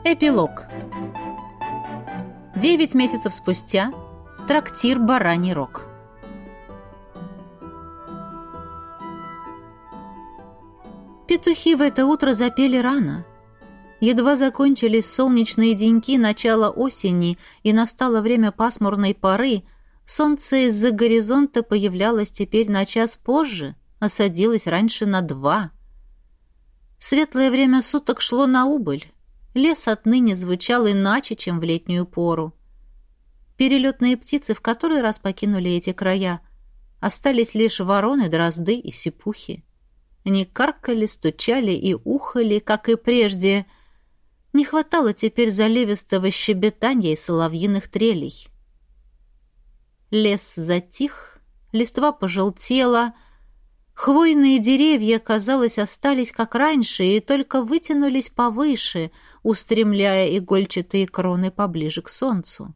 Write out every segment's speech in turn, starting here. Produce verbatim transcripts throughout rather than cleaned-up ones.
Эпилог. Девять месяцев спустя. Трактир «Бараний рог». Петухи в это утро запели рано. Едва закончились солнечные деньки начала осени и настало время пасмурной поры, солнце из-за горизонта появлялось теперь на час позже, а садилось раньше на два. Светлое время суток шло на убыль. Лес отныне звучал иначе, чем в летнюю пору. Перелетные птицы в который раз покинули эти края. Остались лишь вороны, дрозды и сипухи. Они каркали, стучали и ухали, как и прежде. Не хватало теперь заливистого щебетанья и соловьиных трелей. Лес затих, листва пожелтела. Хвойные деревья, казалось, остались как раньше и только вытянулись повыше, устремляя игольчатые кроны поближе к солнцу.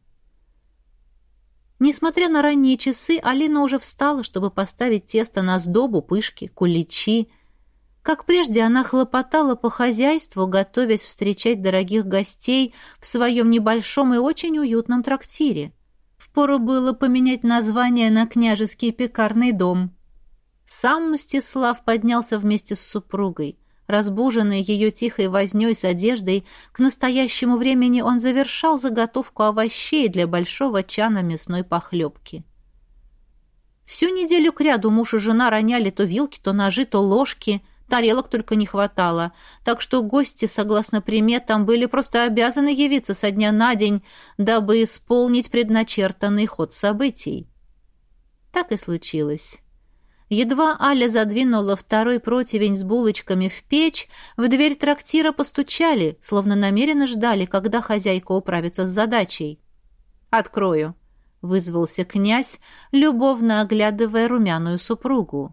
Несмотря на ранние часы, Алина уже встала, чтобы поставить тесто на сдобу, пышки, куличи. Как прежде, она хлопотала по хозяйству, готовясь встречать дорогих гостей в своем небольшом и очень уютном трактире. Впору было поменять название на «Княжеский пекарный дом». Сам Мстислав поднялся вместе с супругой. Разбуженный ее тихой вознёй с одеждой, к настоящему времени он завершал заготовку овощей для большого чана мясной похлебки. Всю неделю кряду муж и жена роняли то вилки, то ножи, то ложки, тарелок только не хватало, так что гости, согласно приметам, были просто обязаны явиться со дня на день, дабы исполнить предначертанный ход событий. Так и случилось. Едва Аля задвинула второй противень с булочками в печь, в дверь трактира постучали, словно намеренно ждали, когда хозяйка управится с задачей. «Открою», — вызвался князь, любовно оглядывая румяную супругу.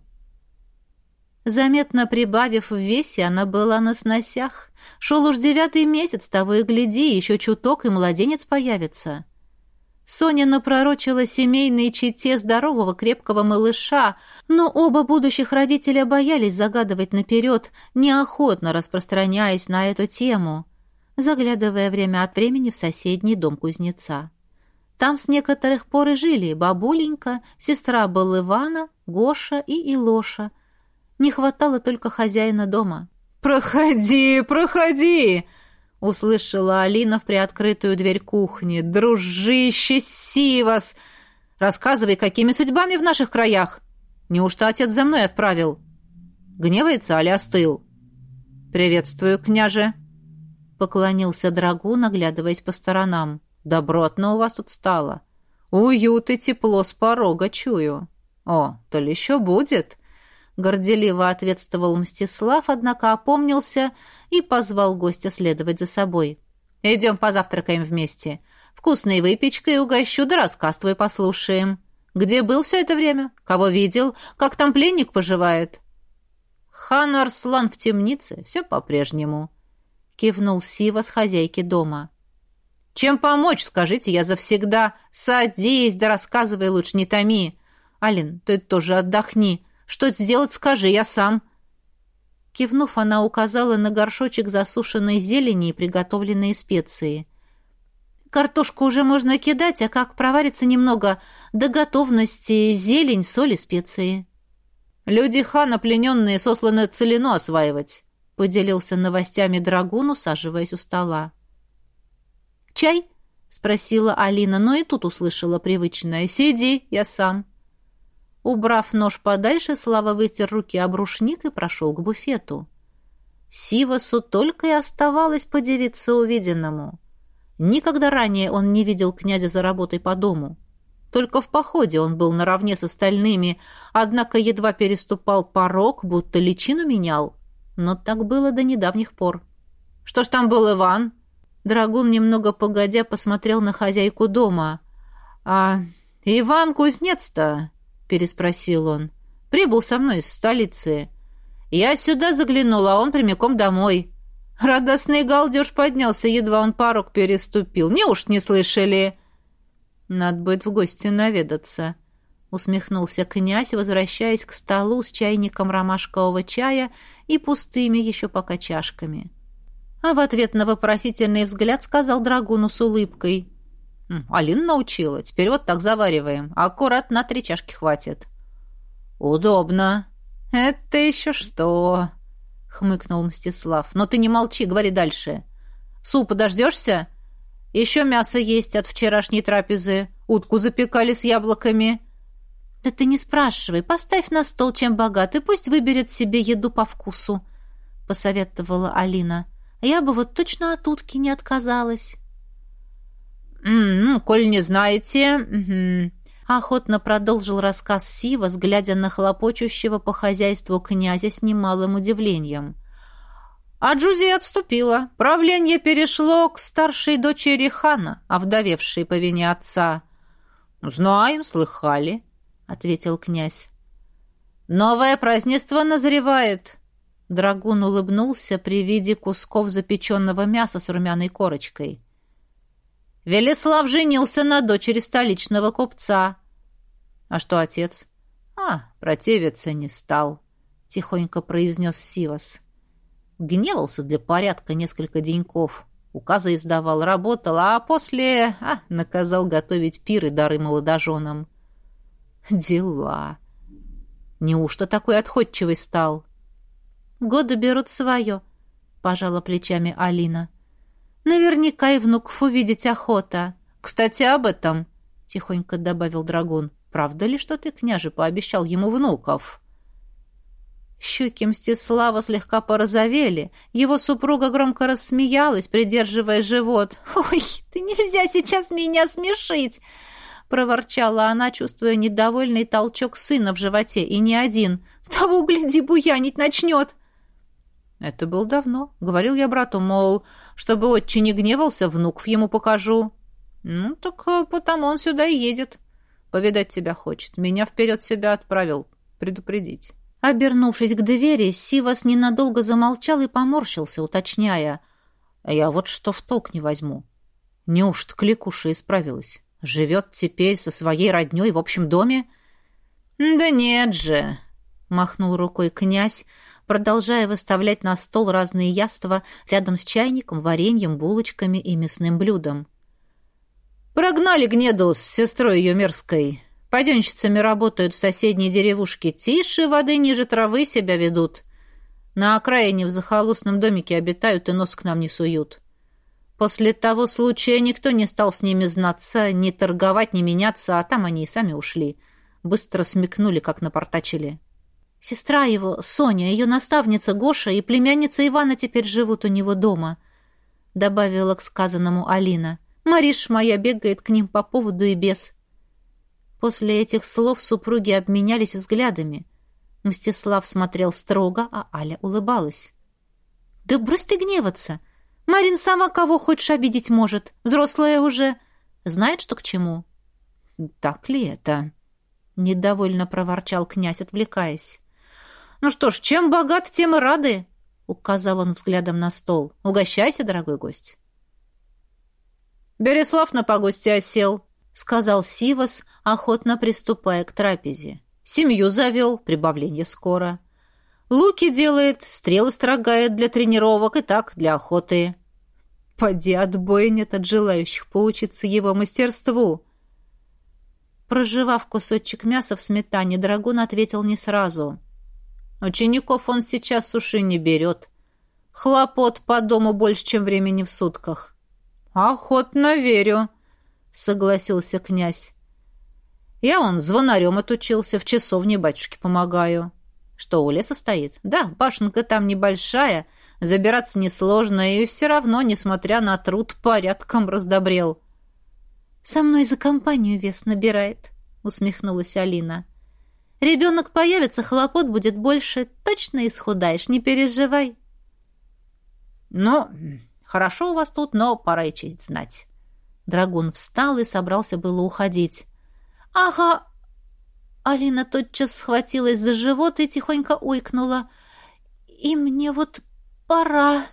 Заметно прибавив в весе, она была на сносях. Шел уж девятый месяц, того и гляди, еще чуток, и младенец появится. Соня напророчила семейной чете здорового крепкого малыша, но оба будущих родителя боялись загадывать наперед, неохотно распространяясь на эту тему, заглядывая время от времени в соседний дом кузнеца. Там с некоторых пор и жили бабуленька, сестра Балывана, Гоша и Илоша. Не хватало только хозяина дома. «Проходи, проходи!» — услышала Алина в приоткрытую дверь кухни. «Дружище Сивас! Рассказывай, какими судьбами в наших краях? Неужто отец за мной отправил? Гневается, али остыл?» «Приветствую, княже!» — поклонился драгун, оглядываясь по сторонам. «Добротно у вас тут стало. Уют и тепло с порога чую. О, то ли еще будет!» Горделиво ответствовал Мстислав, однако опомнился и позвал гостя следовать за собой. «Идем позавтракаем вместе. Вкусной выпечкой угощу, да рассказ твой послушаем. Где был все это время? Кого видел? Как там пленник поживает?» «Хан Арслан в темнице. Все по-прежнему», — кивнул Сива с хозяйки дома. «Чем помочь, скажите, я завсегда. Садись, да рассказывай лучше, не томи. Алин, ты тоже отдохни. Что сделать, скажи, я сам». Кивнув, она указала на горшочек засушенной зелени и приготовленные специи. «Картошку уже можно кидать, а как проварится немного, до готовности зелень, соль и специи». «Люди хана, плененные, сосланы целину осваивать», — поделился новостями драгун, усаживаясь у стола. «Чай?» — спросила Алина, но и тут услышала привычное: «Сиди, я сам». Убрав нож подальше, Слава вытер руки об рушник и прошел к буфету. Сивасу только и оставалось подивиться увиденному. Никогда ранее он не видел князя за работой по дому. Только в походе он был наравне с остальными, однако едва переступал порог, будто личину менял. Но так было до недавних пор. «Что ж там был Иван?» Драгун, немного погодя, посмотрел на хозяйку дома. «А Иван кузнец-то?» — переспросил он. «Прибыл со мной из столицы. Я сюда заглянул, а он прямиком домой. Радостный галдеж поднялся, едва он порог переступил. Неуж не слышали?» «Надо будет в гости наведаться», — усмехнулся князь, возвращаясь к столу с чайником ромашкового чая и пустыми еще пока чашками. А в ответ на вопросительный взгляд сказал драгуну с улыбкой. «Алина научила, теперь вот так завариваем. Аккурат на три чашки хватит». «Удобно». «Это еще что?» — хмыкнул Мстислав. «Но ты не молчи, говори дальше. Супа дождешься? Еще мясо есть от вчерашней трапезы. Утку запекали с яблоками». «Да ты не спрашивай. Поставь на стол, чем богат, и пусть выберет себе еду по вкусу», — посоветовала Алина. «Я бы вот точно от утки не отказалась». «М-м, коль не знаете...» угу. Охотно продолжил рассказ Сивас, глядя на хлопочущего по хозяйству князя с немалым удивлением. А Джузия отступила. Правление перешло к старшей дочери хана, овдовевшей по вине отца. «Знаем, слыхали», — ответил князь. «Новое празднество назревает». Драгун улыбнулся при виде кусков запеченного мяса с румяной корочкой. Велеслав женился на дочери столичного купца. А что отец? А, противиться не стал, тихонько произнес Сивас. Гневался для порядка несколько деньков. Указы издавал, работал, а после а, наказал готовить пир и дары молодоженам. Дела. Неужто такой отходчивый стал? Годы берут свое, пожала плечами Алина. Наверняка и внуков увидеть охота. Кстати, об этом, тихонько добавил драгун. Правда ли, что ты, княже, пообещал ему внуков? Щеки Мстислава слегка порозовели. Его супруга громко рассмеялась, придерживая живот. «Ой, ты нельзя сейчас меня смешить!» проворчала она, чувствуя недовольный толчок сына в животе, и не один. «Того, гляди, буянить начнет!» Это было давно. Говорил я брату, мол, чтобы отче не гневался, внуков ему покажу. Ну, так потому он сюда и едет. Повидать тебя хочет. Меня вперед себя отправил. Предупредить. Обернувшись к двери, Сивас ненадолго замолчал и поморщился, уточняя. Я вот что в толк не возьму. Неужто кликуша исправилась? Живет теперь со своей родней в общем доме? Да нет же, махнул рукой князь, продолжая выставлять на стол разные яства рядом с чайником, вареньем, булочками и мясным блюдом. Прогнали Гнеду с сестрой ее мерзкой. Паденщицами работают в соседней деревушке. Тише воды ниже травы себя ведут. На окраине в захолустном домике обитают и нос к нам не суют. После того случая никто не стал с ними знаться, ни торговать, ни меняться, а там они и сами ушли. Быстро смекнули, как напортачили. Сестра его, Соня, ее наставница Гоша и племянница Ивана теперь живут у него дома, добавила к сказанному Алина. Мариш моя бегает к ним по поводу и без. После этих слов супруги обменялись взглядами. Мстислав смотрел строго, а Аля улыбалась. «Да брось ты гневаться! Марин сама кого хочешь обидеть может. Взрослая уже. Знает, что к чему». «Так ли это?» — недовольно проворчал князь, отвлекаясь. «Ну что ж, чем богат, тем и рады», — указал он взглядом на стол. «Угощайся, дорогой гость». «Береслав на погосте осел», — сказал Сивас, охотно приступая к трапезе. «Семью завел, прибавление скоро. Луки делает, стрелы строгает для тренировок и так, для охоты. Поди отбоя нет от желающих поучиться его мастерству». Прожевав кусочек мяса в сметане, драгун ответил не сразу. «Учеников он сейчас с уши не берет. Хлопот по дому больше, чем времени в сутках». «Охотно верю», — согласился князь. «Я он звонарем отучился, в часовне батюшке помогаю». «Что, у леса стоит?» «Да, башенка там небольшая, забираться несложно, и все равно, несмотря на труд, порядком раздобрел». «Со мной за компанию вес набирает», — усмехнулась Алина. «Ребенок появится, хлопот будет больше, точно исхудаешь, не переживай». «Ну, хорошо у вас тут, но пора и честь знать». Драгун встал и собрался было уходить. «Ага!» Алина тотчас схватилась за живот и тихонько ойкнула. «И мне вот пора...»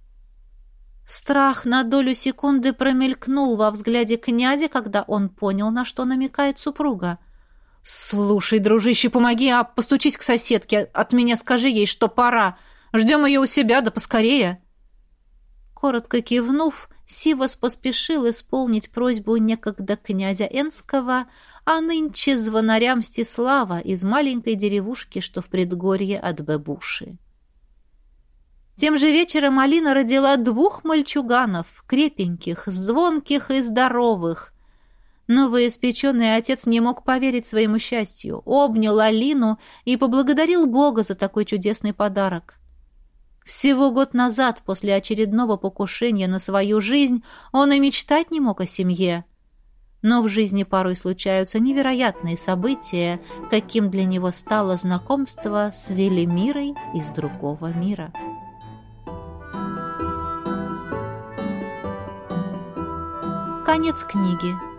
Страх на долю секунды промелькнул во взгляде князя, когда он понял, на что намекает супруга. «Слушай, дружище, помоги, а постучись к соседке. От меня скажи ей, что пора. Ждем ее у себя, да поскорее». Коротко кивнув, Сивас поспешил исполнить просьбу некогда князя Энского, а нынче звонаря Мстислава из маленькой деревушки, что в предгорье от Бебуши. Тем же вечером Алина родила двух мальчуганов, крепеньких, звонких и здоровых. Новоиспеченный отец не мог поверить своему счастью, обнял Алину и поблагодарил Бога за такой чудесный подарок. Всего год назад, после очередного покушения на свою жизнь, он и мечтать не мог о семье. Но в жизни порой случаются невероятные события, каким для него стало знакомство с Велимирой из другого мира. Конец книги.